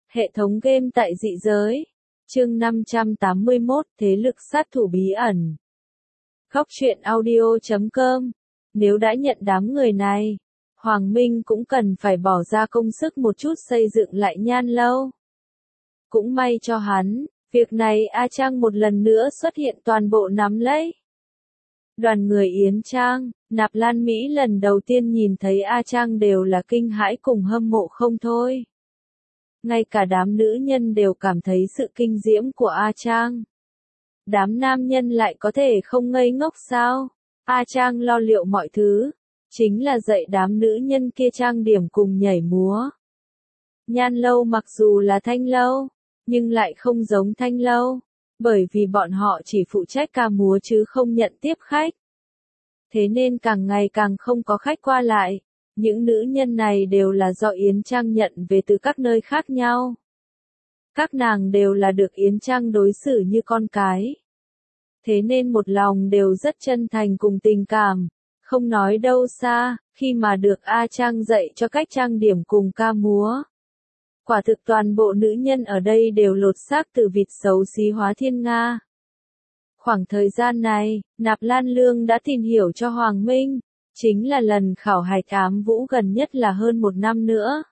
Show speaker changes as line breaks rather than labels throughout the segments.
Hệ thống game tại dị giới. Chương 581, Thế lực sát thủ bí ẩn. Góc truyện audio.com. Nếu đã nhận đám người này, Hoàng Minh cũng cần phải bỏ ra công sức một chút xây dựng lại Nhan Lâu. Cũng may cho hắn, việc này A Trang một lần nữa xuất hiện toàn bộ nắm lấy. Đoàn người Yến Trang, Nạp Lan Mỹ lần đầu tiên nhìn thấy A Trang đều là kinh hãi cùng hâm mộ không thôi. Ngay cả đám nữ nhân đều cảm thấy sự kinh diễm của A Trang. Đám nam nhân lại có thể không ngây ngốc sao? A Trang lo liệu mọi thứ, chính là dạy đám nữ nhân kia trang điểm cùng nhảy múa. Nhan Lâu mặc dù là thanh lâu, nhưng lại không giống thanh lâu, bởi vì bọn họ chỉ phụ trách ca múa chứ không nhận tiếp khách. Thế nên càng ngày càng không có khách qua lại. Những nữ nhân này đều là do Yến Trang nhận về từ các nơi khác nhau. Các nàng đều là được Yến Trang đối xử như con cái. Thế nên một lòng đều rất chân thành cùng tình cảm. Không nói đâu xa, khi mà được A Trang dạy cho cách trang điểm cùng ca múa. Quả thực toàn bộ nữ nhân ở đây đều lột xác từ vịt xấu xí hóa thiên nga. Khoảng thời gian này, Nạp Lan Lương đã tìm hiểu cho Hoàng Minh. Chính là lần khảo hạch ám vũ gần nhất là hơn một năm nữa.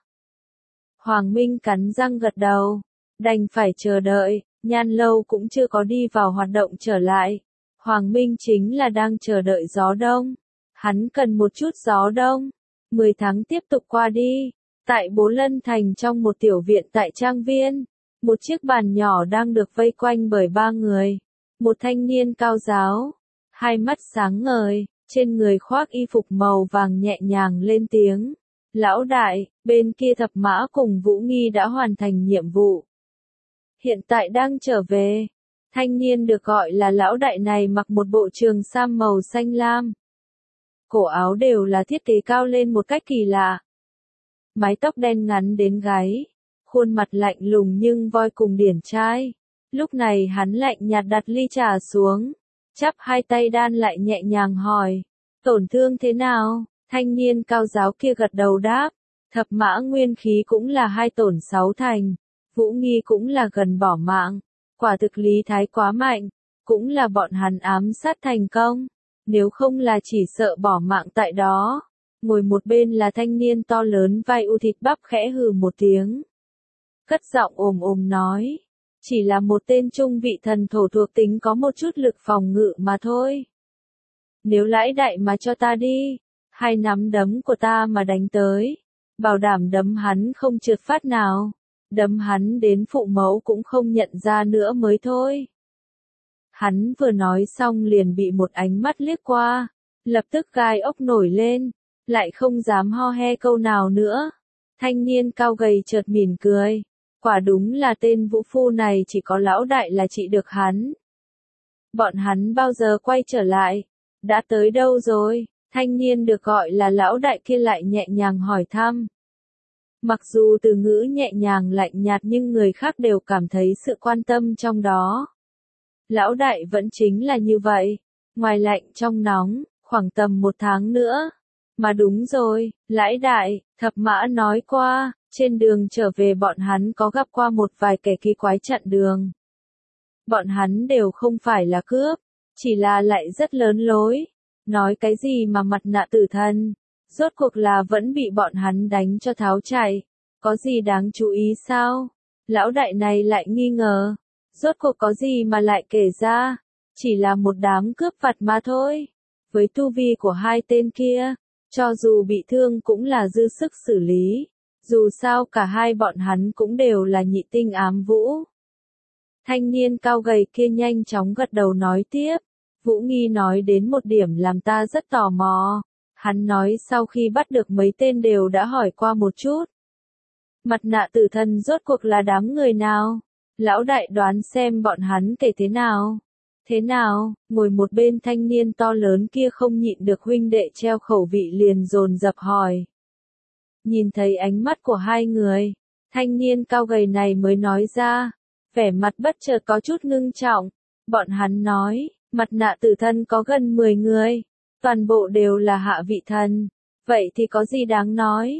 Hoàng Minh cắn răng gật đầu. Đành phải chờ đợi, Nhan Lâu cũng chưa có đi vào hoạt động trở lại. Hoàng Minh chính là đang chờ đợi gió đông. Hắn cần một chút gió đông. 10 tháng tiếp tục qua đi. Tại Bố Lân Thành trong một tiểu viện tại Trang Viên. Một chiếc bàn nhỏ đang được vây quanh bởi 3 người. Một thanh niên cao ráo. Hai mắt sáng ngời. Trên người khoác y phục màu vàng nhẹ nhàng lên tiếng. Lão đại, bên kia Thập Mã cùng Vũ Nghi đã hoàn thành nhiệm vụ. Hiện tại đang trở về. Thanh niên được gọi là lão đại này mặc một bộ trường sam màu xanh lam. Cổ áo đều là thiết kế cao lên một cách kỳ lạ. Mái tóc đen ngắn đến gáy. Khuôn mặt lạnh lùng nhưng voi cùng điển trai. Lúc này hắn lạnh nhạt đặt ly trà xuống. Chắp hai tay đan lại nhẹ nhàng hỏi. Tổn thương thế nào? Thanh niên cao giáo kia gật đầu đáp. Thập Mã nguyên khí cũng là 2 tổn 6 thành. Vũ Nghi cũng là gần bỏ mạng. Quả thực lý thái quá mạnh. Cũng là bọn hắn ám sát thành công. Nếu không là chỉ sợ bỏ mạng tại đó. Ngồi một bên là thanh niên to lớn vai u thịt bắp khẽ hừ một tiếng. Cất giọng ồm ồm nói. Chỉ là một tên trung vị thần thổ thuộc tính có một chút lực phòng ngự mà thôi. Nếu lãi đại mà cho ta đi, 2 nắm đấm của ta mà đánh tới, bảo đảm đấm hắn không trượt phát nào, đấm hắn đến phụ mẫu cũng không nhận ra nữa mới thôi. Hắn vừa nói xong liền bị một ánh mắt liếc qua, lập tức gai ốc nổi lên, lại không dám ho he câu nào nữa. Thanh niên cao gầy chợt mỉm cười. Quả đúng là tên vũ phu này chỉ có lão đại là trị được hắn. Bọn hắn bao giờ quay trở lại? Đã tới đâu rồi? Thanh niên được gọi là lão đại kia lại nhẹ nhàng hỏi thăm. Mặc dù từ ngữ nhẹ nhàng lạnh nhạt nhưng người khác đều cảm thấy sự quan tâm trong đó. Lão đại vẫn chính là như vậy. Ngoài lạnh trong nóng, khoảng tầm 1 tháng nữa. Mà đúng rồi, lão đại, Thập Mã nói qua. Trên đường trở về bọn hắn có gặp qua một vài kẻ kỳ quái chặn đường. Bọn hắn đều không phải là cướp, chỉ là lại rất lớn lối. Nói cái gì mà mặt nạ tử thần, rốt cuộc là vẫn bị bọn hắn đánh cho tháo chạy. Có gì đáng chú ý sao? Lão đại này lại nghi ngờ. Rốt cuộc có gì mà lại kể ra? Chỉ là một đám cướp vặt mà thôi. Với tu vi của 2 tên kia, cho dù bị thương cũng là dư sức xử lý. Dù sao cả hai bọn hắn cũng đều là nhị tinh ám vũ. Thanh niên cao gầy kia nhanh chóng gật đầu nói tiếp. Vũ Nghi nói đến một điểm làm ta rất tò mò. Hắn nói sau khi bắt được mấy tên đều đã hỏi qua một chút. Mặt nạ tử thần rốt cuộc là đám người nào? Lão đại đoán xem bọn hắn kể thế nào? Thế nào? Ngồi một bên thanh niên to lớn kia không nhịn được huynh đệ treo khẩu vị liền dồn dập hỏi. Nhìn thấy ánh mắt của 2 người, thanh niên cao gầy này mới nói ra, vẻ mặt bất chợt có chút ngưng trọng. Bọn hắn nói, mặt nạ tử thần có gần 10 người, toàn bộ đều là hạ vị thần, vậy thì có gì đáng nói?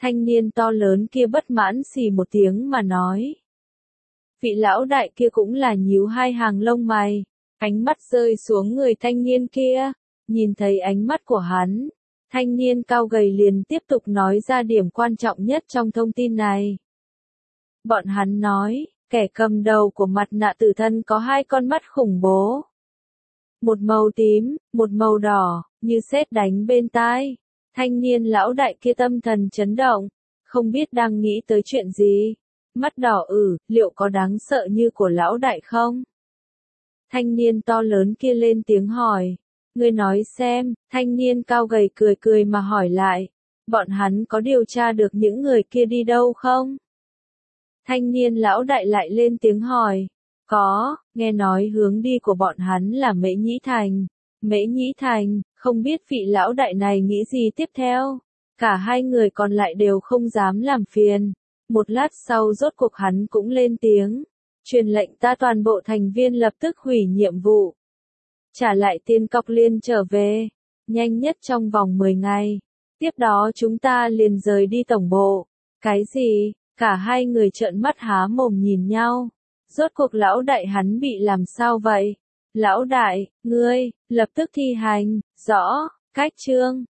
Thanh niên to lớn kia bất mãn xì một tiếng mà nói. Vị lão đại kia cũng là nhíu hai hàng lông mày, ánh mắt rơi xuống người thanh niên kia, nhìn thấy ánh mắt của hắn. Thanh niên cao gầy liền tiếp tục nói ra điểm quan trọng nhất trong thông tin này. Bọn hắn nói, kẻ cầm đầu của mặt nạ tử thân có hai con mắt khủng bố. Một màu tím, một màu đỏ, như sét đánh bên tai. Thanh niên lão đại kia tâm thần chấn động, không biết đang nghĩ tới chuyện gì. Mắt đỏ liệu có đáng sợ như của lão đại không? Thanh niên to lớn kia lên tiếng hỏi. Ngươi nói xem, thanh niên cao gầy cười cười mà hỏi lại. Bọn hắn có điều tra được những người kia đi đâu không? Thanh niên lão đại lại lên tiếng hỏi. Có, nghe nói hướng đi của bọn hắn là Mễ Nhĩ Thành. Mễ Nhĩ Thành, không biết vị lão đại này nghĩ gì tiếp theo. Cả hai người còn lại đều không dám làm phiền. Một lát sau rốt cuộc hắn cũng lên tiếng. Truyền lệnh ta toàn bộ thành viên lập tức hủy nhiệm vụ. Trả lại tiền cọc liền trở về. Nhanh nhất trong vòng 10 ngày. Tiếp đó chúng ta liền rời đi tổng bộ. Cái gì? Cả hai người trợn mắt há mồm nhìn nhau. Rốt cuộc lão đại hắn bị làm sao vậy? Lão đại, ngươi, lập tức thi hành, rõ, cách chương.